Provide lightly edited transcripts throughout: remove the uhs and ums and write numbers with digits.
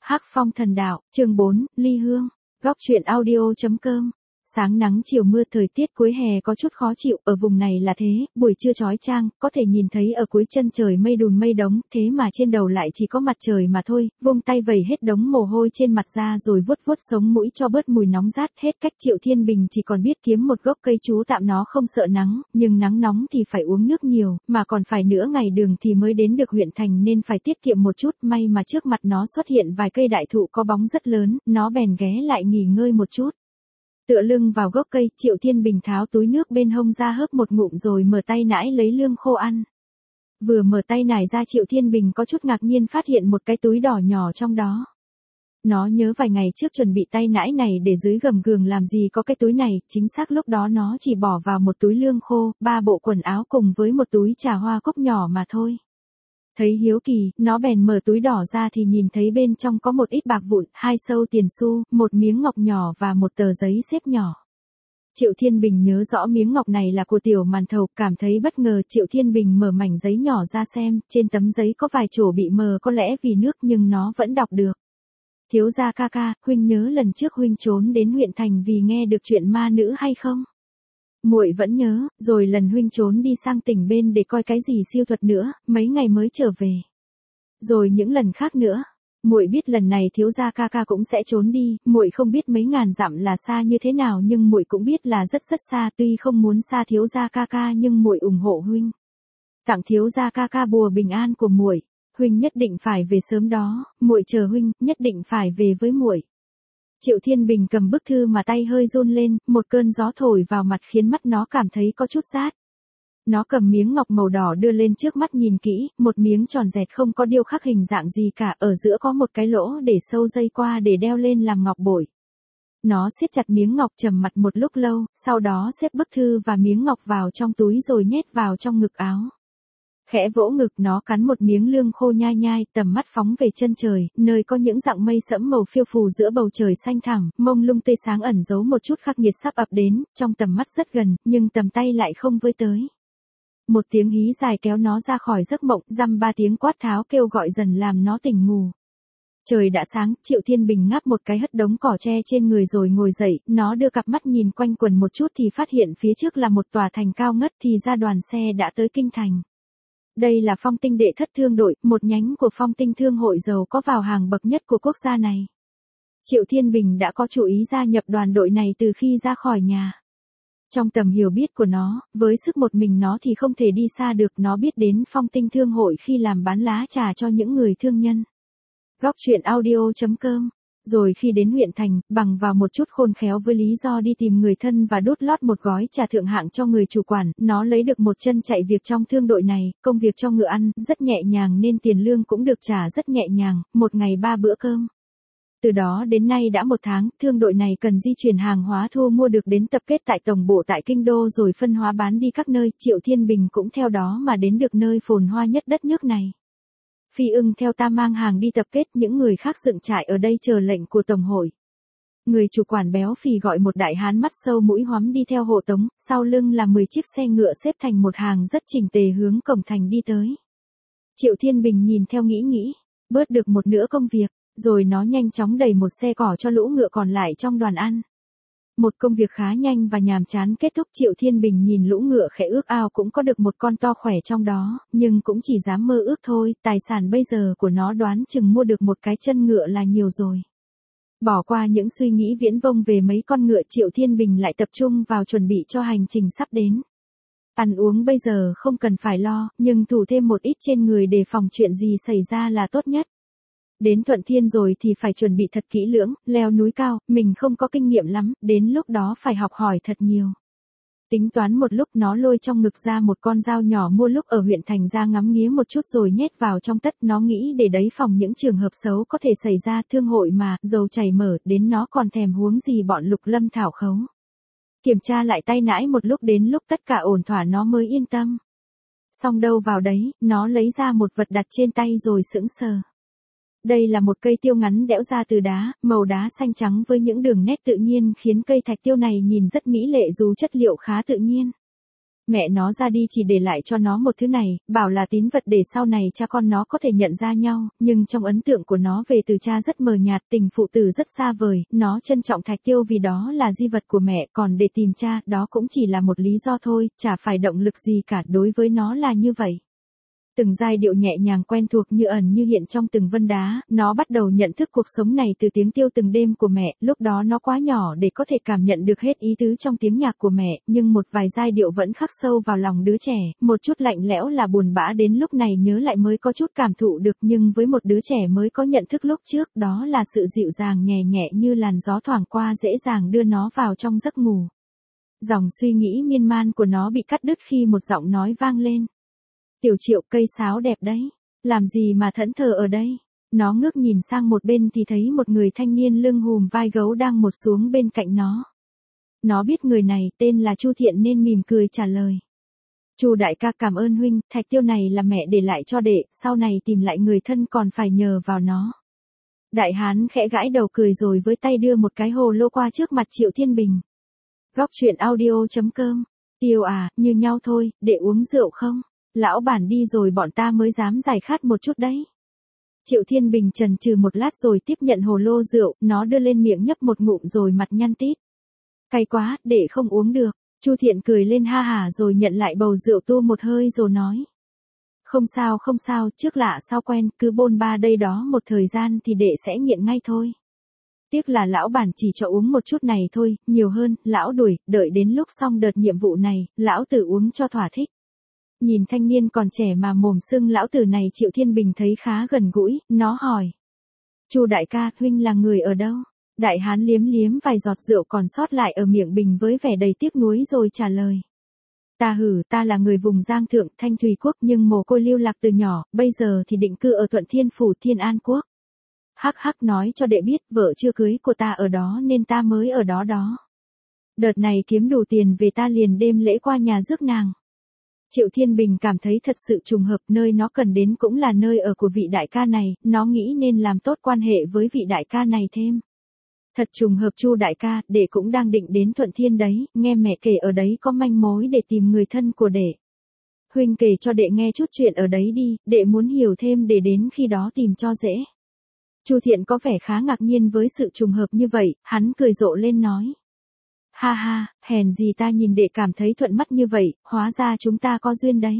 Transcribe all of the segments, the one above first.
Hắc Phong Thần Đạo, chương 4, Ly Hương, góc truyện audio.com. Sáng nắng chiều mưa, thời tiết cuối hè có chút khó chịu, ở vùng này là thế, buổi trưa chói chang, có thể nhìn thấy ở cuối chân trời mây đùn mây đống, thế mà trên đầu lại chỉ có mặt trời mà thôi, vung tay vẩy hết đống mồ hôi trên mặt ra rồi vuốt vuốt sống mũi cho bớt mùi nóng rát, hết cách. Triệu Thiên Bình chỉ còn biết kiếm một gốc cây trú tạm, nó không sợ nắng, nhưng nắng nóng thì phải uống nước nhiều, mà còn phải nửa ngày đường thì mới đến được huyện thành nên phải tiết kiệm một chút, may mà trước mặt nó xuất hiện vài cây đại thụ có bóng rất lớn, nó bèn ghé lại nghỉ ngơi một chút. Tựa lưng vào gốc cây, Triệu Thiên Bình tháo túi nước bên hông ra hớp một ngụm rồi mở tay nải lấy lương khô ăn. Vừa mở tay nải ra, Triệu Thiên Bình có chút ngạc nhiên phát hiện một cái túi đỏ nhỏ trong đó. Nó nhớ vài ngày trước chuẩn bị tay nải này để dưới gầm giường làm gì có cái túi này, chính xác lúc đó nó chỉ bỏ vào một túi lương khô, 3 bộ quần áo cùng với một túi trà hoa cúc nhỏ mà thôi. Thấy hiếu kỳ, nó bèn mở túi đỏ ra thì nhìn thấy bên trong có một ít bạc vụn, 2 sâu tiền xu, một miếng ngọc nhỏ và một tờ giấy xếp nhỏ. Triệu Thiên Bình nhớ rõ miếng ngọc này là của Tiểu Màn Thầu, cảm thấy bất ngờ. Triệu Thiên Bình mở mảnh giấy nhỏ ra xem, trên tấm giấy có vài chỗ bị mờ, có lẽ vì nước nhưng nó vẫn đọc được. Thiếu gia ca ca, huynh nhớ lần trước huynh trốn đến huyện thành vì nghe được chuyện ma nữ hay không? Muội vẫn nhớ, rồi lần huynh trốn đi sang tỉnh bên để coi cái gì siêu thuật nữa, mấy ngày mới trở về. Rồi những lần khác nữa, muội biết lần này thiếu gia ca ca cũng sẽ trốn đi, muội không biết mấy ngàn dặm là xa như thế nào nhưng muội cũng biết là rất rất xa, tuy không muốn xa thiếu gia ca ca nhưng muội ủng hộ huynh. Tặng thiếu gia ca ca bùa bình an của muội, huynh nhất định phải về sớm đó, muội chờ huynh, nhất định phải về với muội. Triệu Thiên Bình cầm bức thư mà tay hơi run lên, một cơn gió thổi vào mặt khiến mắt nó cảm thấy có chút rát. Nó cầm miếng ngọc màu đỏ đưa lên trước mắt nhìn kỹ, một miếng tròn dẹt không có điêu khắc hình dạng gì cả, ở giữa có một cái lỗ để sâu dây qua để đeo lên làm ngọc bội. Nó siết chặt miếng ngọc trầm mặt một lúc lâu, sau đó xếp bức thư và miếng ngọc vào trong túi rồi nhét vào trong ngực áo. Khẽ vỗ ngực, nó cắn một miếng lương khô nhai nhai, tầm mắt phóng về chân trời, nơi có những dặng mây sẫm màu phiêu phù giữa bầu trời xanh thẳm, mông lung tươi sáng ẩn giấu một chút khắc nghiệt sắp ập đến, trong tầm mắt rất gần, nhưng tầm tay lại không với tới. Một tiếng hí dài kéo nó ra khỏi giấc mộng, dăm ba tiếng quát tháo kêu gọi dần làm nó tỉnh ngủ. Trời đã sáng, Triệu Thiên Bình ngáp một cái hất đống cỏ tre trên người rồi ngồi dậy, nó đưa cặp mắt nhìn quanh quần một chút thì phát hiện phía trước là một tòa thành cao ngất, thì ra đoàn xe đã tới kinh thành. Đây là Phong Tinh Đệ Thất Thương đội, một nhánh của Phong Tinh Thương hội giàu có vào hàng bậc nhất của quốc gia này. Triệu Thiên Bình đã có chủ ý gia nhập đoàn đội này từ khi ra khỏi nhà. Trong tầm hiểu biết của nó, với sức một mình nó thì không thể đi xa được, nó biết đến Phong Tinh Thương hội khi làm bán lá trà cho những người thương nhân. Góc truyện audio.com. Rồi khi đến huyện thành, bằng vào một chút khôn khéo với lý do đi tìm người thân và đút lót một gói trà thượng hạng cho người chủ quản, nó lấy được một chân chạy việc trong thương đội này, công việc cho ngựa ăn, rất nhẹ nhàng nên tiền lương cũng được trả rất nhẹ nhàng, một ngày 3 bữa cơm. Từ đó đến nay đã 1 tháng, thương đội này cần di chuyển hàng hóa thu mua được đến tập kết tại tổng bộ tại Kinh Đô rồi phân hóa bán đi các nơi, Triệu Thiên Bình cũng theo đó mà đến được nơi phồn hoa nhất đất nước này. Phi Ưng theo ta mang hàng đi tập kết, những người khác dựng trại ở đây chờ lệnh của tổng hội. Người chủ quản béo phì gọi một đại hán mắt sâu mũi hoắm đi theo hộ tống, sau lưng là 10 chiếc xe ngựa xếp thành một hàng rất chỉnh tề hướng cổng thành đi tới. Triệu Thiên Bình nhìn theo nghĩ, bớt được một nửa công việc, rồi nó nhanh chóng đẩy một xe cỏ cho lũ ngựa còn lại trong đoàn ăn. Một công việc khá nhanh và nhàm chán kết thúc, Triệu Thiên Bình nhìn lũ ngựa khẽ ước ao cũng có được một con to khỏe trong đó, nhưng cũng chỉ dám mơ ước thôi, tài sản bây giờ của nó đoán chừng mua được một cái chân ngựa là nhiều rồi. Bỏ qua những suy nghĩ viễn vông về mấy con ngựa, Triệu Thiên Bình lại tập trung vào chuẩn bị cho hành trình sắp đến. Ăn uống bây giờ không cần phải lo, nhưng thủ thêm một ít trên người để phòng chuyện gì xảy ra là tốt nhất. Đến Thuận Thiên rồi thì phải chuẩn bị thật kỹ lưỡng, leo núi cao, mình không có kinh nghiệm lắm, đến lúc đó phải học hỏi thật nhiều. Tính toán một lúc, nó lôi trong ngực ra một con dao nhỏ mua lúc ở huyện thành ra ngắm nghía một chút rồi nhét vào trong tất, nó nghĩ để đấy phòng những trường hợp xấu có thể xảy ra, thương hội mà, dầu chảy mở, đến nó còn thèm huống gì bọn Lục Lâm Thảo khấu. Kiểm tra lại tay nải một lúc, đến lúc tất cả ổn thỏa nó mới yên tâm. Xong đâu vào đấy, nó lấy ra một vật đặt trên tay rồi sững sờ. Đây là một cây tiêu ngắn đẽo ra từ đá, màu đá xanh trắng với những đường nét tự nhiên khiến cây thạch tiêu này nhìn rất mỹ lệ dù chất liệu khá tự nhiên. Mẹ nó ra đi chỉ để lại cho nó một thứ này, bảo là tín vật để sau này cha con nó có thể nhận ra nhau, nhưng trong ấn tượng của nó về từ cha rất mờ nhạt, tình phụ tử rất xa vời, nó trân trọng thạch tiêu vì đó là di vật của mẹ, còn để tìm cha, đó cũng chỉ là một lý do thôi, chả phải động lực gì cả, đối với nó là như vậy. Từng giai điệu nhẹ nhàng quen thuộc như ẩn như hiện trong từng vân đá, nó bắt đầu nhận thức cuộc sống này từ tiếng tiêu từng đêm của mẹ, lúc đó nó quá nhỏ để có thể cảm nhận được hết ý tứ trong tiếng nhạc của mẹ, nhưng một vài giai điệu vẫn khắc sâu vào lòng đứa trẻ, một chút lạnh lẽo là buồn bã đến lúc này nhớ lại mới có chút cảm thụ được, nhưng với một đứa trẻ mới có nhận thức lúc trước, đó là sự dịu dàng nhẹ nhẹ như làn gió thoảng qua dễ dàng đưa nó vào trong giấc ngủ. Dòng suy nghĩ miên man của nó bị cắt đứt khi một giọng nói vang lên. Tiểu Triệu, cây sáo đẹp đấy. Làm gì mà thẫn thờ ở đây? Nó ngước nhìn sang một bên thì thấy một người thanh niên lưng hùm vai gấu đang một xuống bên cạnh nó. Nó biết người này tên là Chu Thiện nên mỉm cười trả lời. Chu đại ca, cảm ơn huynh, thạch tiêu này là mẹ để lại cho đệ, sau này tìm lại người thân còn phải nhờ vào nó. Đại hán khẽ gãi đầu cười rồi với tay đưa một cái hồ lô qua trước mặt Triệu Thiên Bình. Góc truyện audio.com. Tiêu à, như nhau thôi, đệ uống rượu không? Lão bản đi rồi bọn ta mới dám giải khát một chút đấy. Triệu Thiên Bình chần chừ một lát rồi tiếp nhận hồ lô rượu, nó đưa lên miệng nhấp một ngụm rồi mặt nhăn tít. Cay quá, để không uống được. Chu Thiện cười lên ha hả rồi nhận lại bầu rượu tu một hơi rồi nói. Không sao, trước lạ sau quen, cứ bôn ba đây đó một thời gian thì đệ sẽ nghiện ngay thôi. Tiếc là lão bản chỉ cho uống một chút này thôi, nhiều hơn, lão đuổi, đợi đến lúc xong đợt nhiệm vụ này, lão tử uống cho thỏa thích. Nhìn thanh niên còn trẻ mà mồm sưng lão tử này, Triệu Thiên Bình thấy khá gần gũi, nó hỏi. Chu đại ca, huynh là người ở đâu? Đại hán liếm liếm vài giọt rượu còn sót lại ở miệng bình với vẻ đầy tiếc nuối rồi trả lời. Ta là người vùng Giang Thượng, Thanh Thùy Quốc nhưng mồ côi lưu lạc từ nhỏ, bây giờ thì định cư ở Thuận Thiên Phủ Thiên An Quốc. Hắc hắc, nói cho đệ biết, vợ chưa cưới của ta ở đó nên ta mới ở đó đó. Đợt này kiếm đủ tiền về ta liền đêm lễ qua nhà rước nàng. Triệu Thiên Bình cảm thấy thật sự trùng hợp, nơi nó cần đến cũng là nơi ở của vị đại ca này, nó nghĩ nên làm tốt quan hệ với vị đại ca này thêm. Thật trùng hợp Chu đại ca, đệ cũng đang định đến Thuận Thiên đấy, nghe mẹ kể ở đấy có manh mối để tìm người thân của đệ. Huynh kể cho đệ nghe chút chuyện ở đấy đi, đệ muốn hiểu thêm để đến khi đó tìm cho dễ. Chu Thiện có vẻ khá ngạc nhiên với sự trùng hợp như vậy, hắn cười rộ lên nói. Ha ha, hèn gì ta nhìn đệ cảm thấy thuận mắt như vậy, hóa ra chúng ta có duyên đấy.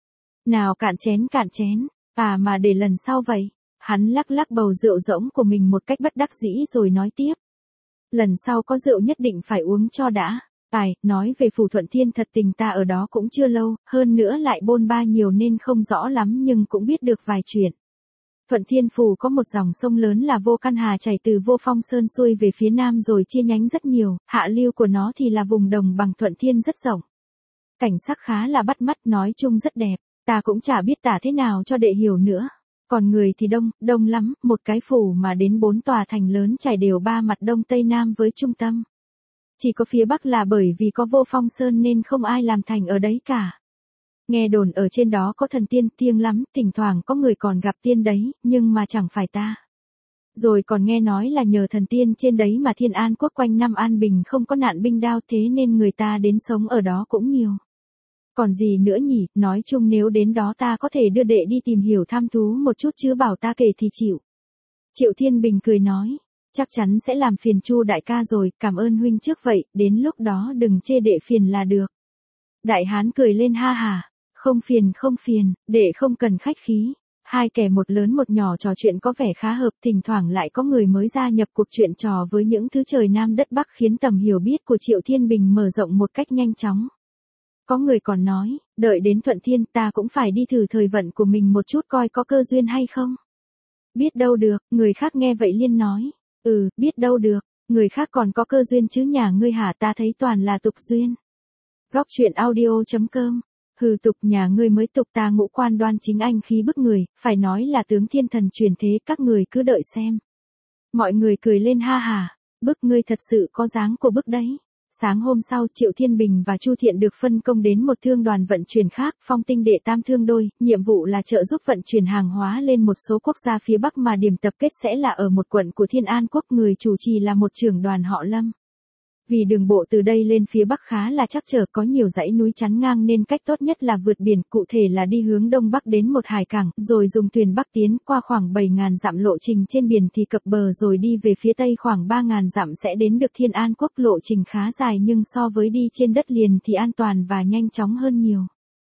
Nào cạn chén, mà để lần sau vậy. Hắn lắc lắc bầu rượu rỗng của mình một cách bất đắc dĩ rồi nói tiếp. Lần sau có rượu nhất định phải uống cho đã. Nói về Phủ Thuận Thiên thật tình ta ở đó cũng chưa lâu, hơn nữa lại bôn ba nhiều nên không rõ lắm nhưng cũng biết được vài chuyện. Thuận Thiên Phủ có một dòng sông lớn là Vô Căn Hà chảy từ Vô Phong Sơn xuôi về phía nam rồi chia nhánh rất nhiều, hạ lưu của nó thì là vùng đồng bằng Thuận Thiên rất rộng. Cảnh sắc khá là bắt mắt, nói chung rất đẹp, ta cũng chả biết tả thế nào cho đệ hiểu nữa. Còn người thì đông lắm, một cái phủ mà đến 4 tòa thành lớn trải đều 3 mặt đông tây nam với trung tâm. Chỉ có phía bắc là bởi vì có Vô Phong Sơn nên không ai làm thành ở đấy cả. Nghe đồn ở trên đó có thần tiên thiêng lắm, thỉnh thoảng có người còn gặp tiên đấy, nhưng mà chẳng phải ta. Rồi còn nghe nói là nhờ thần tiên trên đấy mà Thiên An Quốc quanh năm an bình không có nạn binh đao thế nên người ta đến sống ở đó cũng nhiều. Còn gì nữa nhỉ, nói chung nếu đến đó ta có thể đưa đệ đi tìm hiểu thăm thú một chút chứ bảo ta kể thì chịu. Triệu Thiên Bình cười nói, chắc chắn sẽ làm phiền Chu đại ca rồi, cảm ơn huynh trước vậy, đến lúc đó đừng chê đệ phiền là được. Đại hán cười lên ha hả, không phiền, đệ không cần khách khí. Hai kẻ một lớn một nhỏ trò chuyện có vẻ khá hợp, thỉnh thoảng lại có người mới gia nhập cuộc chuyện trò với những thứ trời Nam đất Bắc khiến tầm hiểu biết của Triệu Thiên Bình mở rộng một cách nhanh chóng. Có người còn nói, đợi đến Thuận Thiên ta cũng phải đi thử thời vận của mình một chút coi có cơ duyên hay không. Biết đâu được, người khác nghe vậy liên nói, biết đâu được, người khác còn có cơ duyên chứ nhà ngươi hả, ta thấy toàn là tục duyên. Góc truyện audio.com. Hừ, tục nhà ngươi mới tục, ta ngũ quan đoan chính anh khí bức người, phải nói là tướng thiên thần truyền thế, các người cứ đợi xem. Mọi người cười lên ha hả, bức ngươi thật sự có dáng của bức đấy. Sáng hôm sau, Triệu Thiên Bình và Chu Thiện được phân công đến một thương đoàn vận chuyển khác, Phong Tinh đệ tam thương đôi, nhiệm vụ là trợ giúp vận chuyển hàng hóa lên một số quốc gia phía Bắc mà điểm tập kết sẽ là ở một quận của Thiên An Quốc, người chủ trì là một trưởng đoàn họ Lâm. Vì đường bộ từ đây lên phía bắc khá là trắc trở, có nhiều dãy núi chắn ngang nên cách tốt nhất là vượt biển, cụ thể là đi hướng đông bắc đến một hải cảng, rồi dùng thuyền bắc tiến qua khoảng 7.000 dặm lộ trình trên biển thì cập bờ, rồi đi về phía tây khoảng 3.000 dặm sẽ đến được Thiên An Quốc. Lộ trình khá dài nhưng so với đi trên đất liền thì an toàn và nhanh chóng hơn nhiều.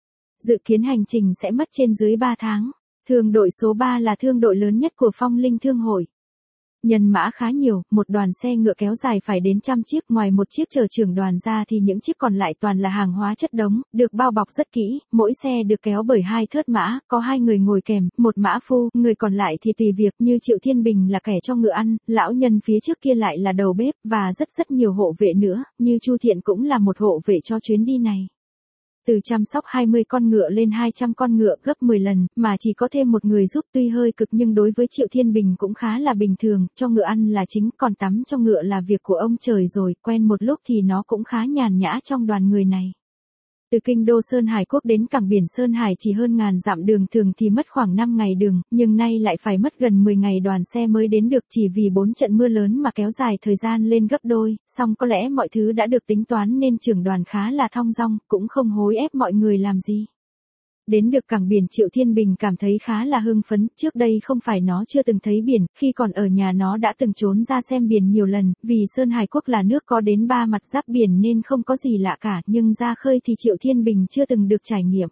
Dự kiến hành trình sẽ mất trên dưới 3 tháng. Thương đội số 3 là thương đội lớn nhất của Phong Linh Thương hội. Nhân mã khá nhiều, một đoàn xe ngựa kéo dài phải đến trăm chiếc, ngoài một chiếc chở trưởng đoàn ra thì những chiếc còn lại toàn là hàng hóa chất đống, được bao bọc rất kỹ, mỗi xe được kéo bởi 2 thớt mã, có 2 người ngồi kèm, một mã phu, người còn lại thì tùy việc, như Triệu Thiên Bình là kẻ cho ngựa ăn, lão nhân phía trước kia lại là đầu bếp, và rất nhiều hộ vệ nữa, như Chu Thiện cũng là một hộ vệ cho chuyến đi này. Từ chăm sóc 20 con ngựa lên 200 con ngựa, gấp 10 lần, mà chỉ có thêm một người giúp tuy hơi cực nhưng đối với Triệu Thiên Bình cũng khá là bình thường, cho ngựa ăn là chính, còn tắm cho ngựa là việc của ông trời rồi, quen một lúc thì nó cũng khá nhàn nhã trong đoàn người này. Từ kinh đô Sơn Hải Quốc đến cảng biển Sơn Hải chỉ hơn ngàn dặm, đường thường thì mất khoảng 5 ngày đường, nhưng nay lại phải mất gần 10 ngày đoàn xe mới đến được, chỉ vì 4 trận mưa lớn mà kéo dài thời gian lên gấp đôi, song có lẽ mọi thứ đã được tính toán nên trưởng đoàn khá là thong dong, cũng không hối ép mọi người làm gì. Đến được cảng biển, Triệu Thiên Bình cảm thấy khá là hưng phấn, trước đây không phải nó chưa từng thấy biển, khi còn ở nhà nó đã từng trốn ra xem biển nhiều lần, vì Sơn Hải Quốc là nước có đến 3 mặt giáp biển nên không có gì lạ cả, nhưng ra khơi thì Triệu Thiên Bình chưa từng được trải nghiệm.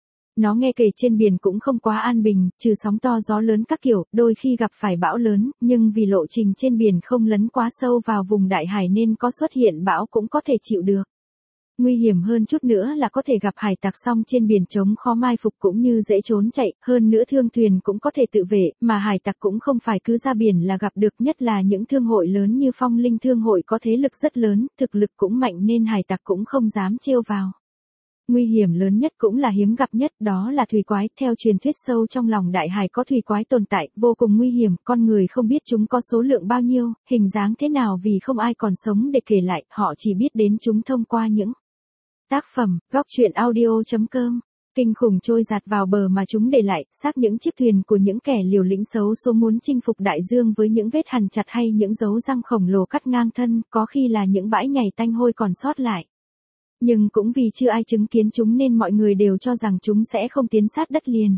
Nó nghe kể trên biển cũng không quá an bình, trừ sóng to gió lớn các kiểu, đôi khi gặp phải bão lớn, nhưng vì lộ trình trên biển không lấn quá sâu vào vùng đại hải nên có xuất hiện bão cũng có thể chịu được. Nguy hiểm hơn chút nữa là có thể gặp hải tặc, song trên biển trống khó mai phục cũng như dễ trốn chạy, hơn nữa thương thuyền cũng có thể tự vệ, mà hải tặc cũng không phải cứ ra biển là gặp được, nhất là những thương hội lớn như Phong Linh Thương hội có thế lực rất lớn, thực lực cũng mạnh nên hải tặc cũng không dám trêu vào. Nguy hiểm lớn nhất cũng là hiếm gặp nhất, đó là thủy quái, theo truyền thuyết sâu trong lòng đại hải có thủy quái tồn tại, vô cùng nguy hiểm, con người không biết chúng có số lượng bao nhiêu, hình dáng thế nào vì không ai còn sống để kể lại, họ chỉ biết đến chúng thông qua những tác phẩm, góc truyện audio.com. Kinh khủng trôi giạt vào bờ mà chúng để lại, xác những chiếc thuyền của những kẻ liều lĩnh xấu số muốn chinh phục đại dương với những vết hằn chặt hay những dấu răng khổng lồ cắt ngang thân, có khi là những bãi nhầy tanh hôi còn sót lại. Nhưng cũng vì chưa ai chứng kiến chúng nên mọi người đều cho rằng chúng sẽ không tiến sát đất liền.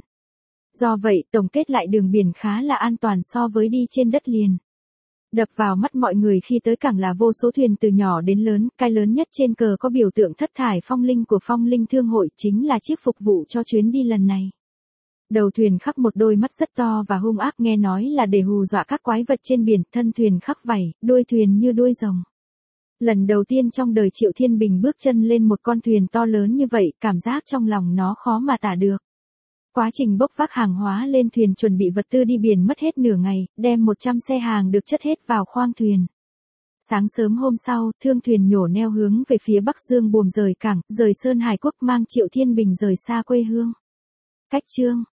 Do vậy, tổng kết lại đường biển khá là an toàn so với đi trên đất liền. Đập vào mắt mọi người khi tới cảng là vô số thuyền từ nhỏ đến lớn, cái lớn nhất trên cờ có biểu tượng thất thải phong linh của Phong Linh Thương hội, chính là chiếc phục vụ cho chuyến đi lần này. Đầu thuyền khắc một đôi mắt rất to và hung ác, nghe nói là để hù dọa các quái vật trên biển, thân thuyền khắc vảy, đuôi thuyền như đuôi rồng. Lần đầu tiên trong đời Triệu Thiên Bình bước chân lên một con thuyền to lớn như vậy, cảm giác trong lòng nó khó mà tả được. Quá trình bốc vác hàng hóa lên thuyền chuẩn bị vật tư đi biển mất hết nửa ngày, đem 100 xe hàng được chất hết vào khoang thuyền. Sáng sớm hôm sau, thương thuyền nhổ neo hướng về phía Bắc Dương buồm rời cảng, rời Sơn Hải Quốc, mang Triệu Thiên Bình rời xa quê hương. Cách chương